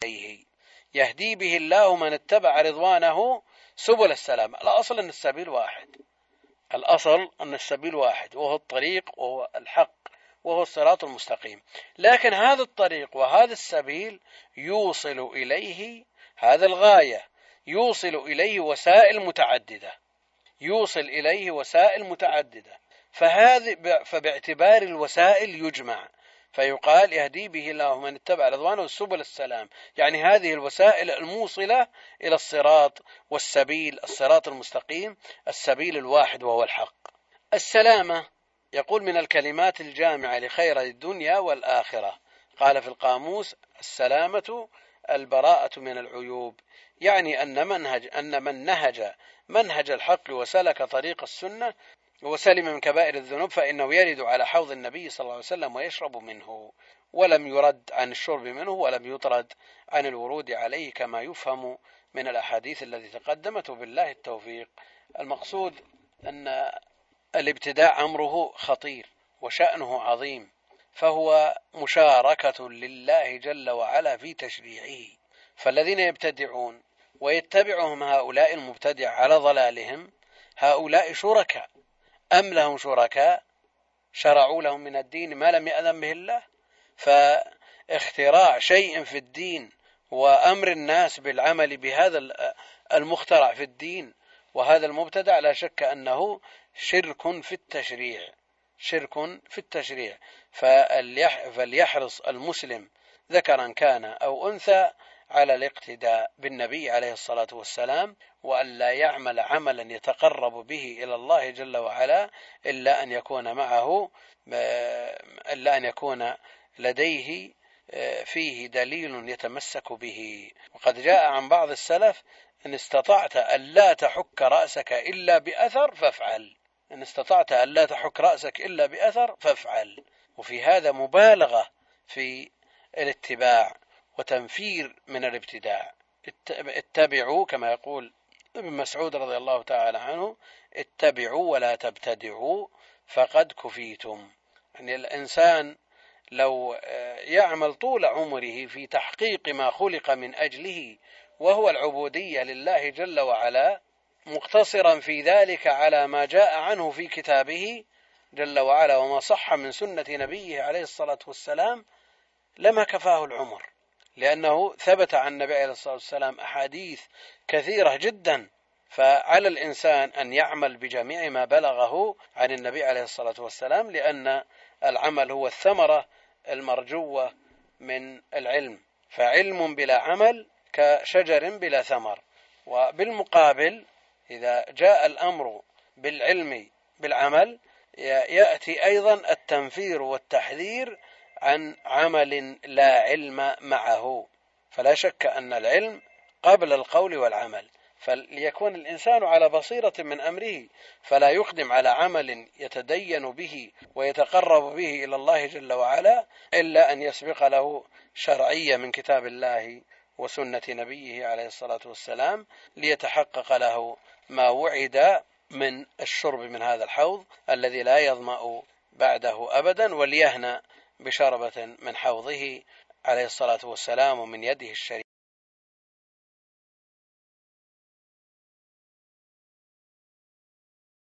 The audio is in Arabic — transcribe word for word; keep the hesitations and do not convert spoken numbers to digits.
يهدي به الله من اتبع رضوانه سبل السلام. الأصل أن السبيل واحد، الأصل أن السبيل واحد، وهو الطريق وهو الحق وهو الصراط المستقيم. لكن هذا الطريق وهذا السبيل يوصل إليه، هذا الغاية يوصل إليه وسائل متعددة، يوصل إليه وسائل متعددة، فهذه فباعتبار الوسائل يجمع فيقال يهدي به الله من اتبع رضوانه سبل السلام، يعني هذه الوسائل الموصلة إلى الصراط والسبيل، الصراط المستقيم، السبيل الواحد وهو الحق. السلامة يقول من الكلمات الجامعة لخير الدنيا والآخرة. قال في القاموس: السلامة البراءة من العيوب، يعني أن منهج أن من نهج منهج الحق وسلك طريق السنة وسلم من كبائر الذنوب فإنه يرد على حوض النبي صلى الله عليه وسلم ويشرب منه، ولم يرد عن الشرب منه ولم يطرد عن الورود عليه كما يفهم من الأحاديث التي تقدمت، بالله التوفيق. المقصود أن الابتداع أمره خطير وشأنه عظيم، فهو مشاركة لله جل وعلا في تشريعه، فالذين يبتدعون ويتبعهم هؤلاء المبتدع على ضلالهم هؤلاء شركاء، أم لهم شركاء شرعوا لهم من الدين ما لم يأذن به الله؟ فاختراع شيء في الدين وأمر الناس بالعمل بهذا المخترع في الدين وهذا المبتدع لا شك أنه شرك في التشريع، شرك في التشريع. فليحرص المسلم ذكرا كان أو أنثى على الاقتداء بالنبي عليه الصلاة والسلام، وأن لا يعمل عملا يتقرب به إلى الله جل وعلا إلا أن يكون معه إلا أن يكون لديه فيه دليل يتمسك به. وقد جاء عن بعض السلف: إن استطعت أن لا تحك رأسك إلا بأثر فافعل، إن استطعت أن لا تحك رأسك إلا بأثر فافعل. وفي هذا مبالغة في الاتباع وتنفير من الابتداع. اتبعوا كما يقول ابن مسعود رضي الله تعالى عنه: اتبعوا ولا تبتدعوا فقد كفيتم. يعني الإنسان لو يعمل طول عمره في تحقيق ما خلق من أجله وهو العبودية لله جل وعلا، مقتصرا في ذلك على ما جاء عنه في كتابه جل وعلا وما صح من سنة نبيه عليه الصلاة والسلام، لما كفاه العمر، لأنه ثبت عن النبي عليه الصلاة والسلام أحاديث كثيرة جدا. فعلى الإنسان أن يعمل بجميع ما بلغه عن النبي عليه الصلاة والسلام، لأن العمل هو الثمرة المرجوة من العلم، فعلم بلا عمل كشجر بلا ثمر. وبالمقابل إذا جاء الأمر بالعلم بالعمل يأتي أيضا التنفير والتحذير عن عمل لا علم معه. فلا شك أن العلم قبل القول والعمل، فليكون الإنسان على بصيرة من أمره، فلا يقدم على عمل يتدين به ويتقرب به إلى الله جل وعلا إلا أن يسبق له شرعية من كتاب الله وسنة نبيه عليه الصلاة والسلام، ليتحقق له ما وعد من الشرب من هذا الحوض الذي لا يظمأ بعده أبدا، وليهنأ بشربة من حوضه عليه الصلاة والسلام ومن يده الشريف.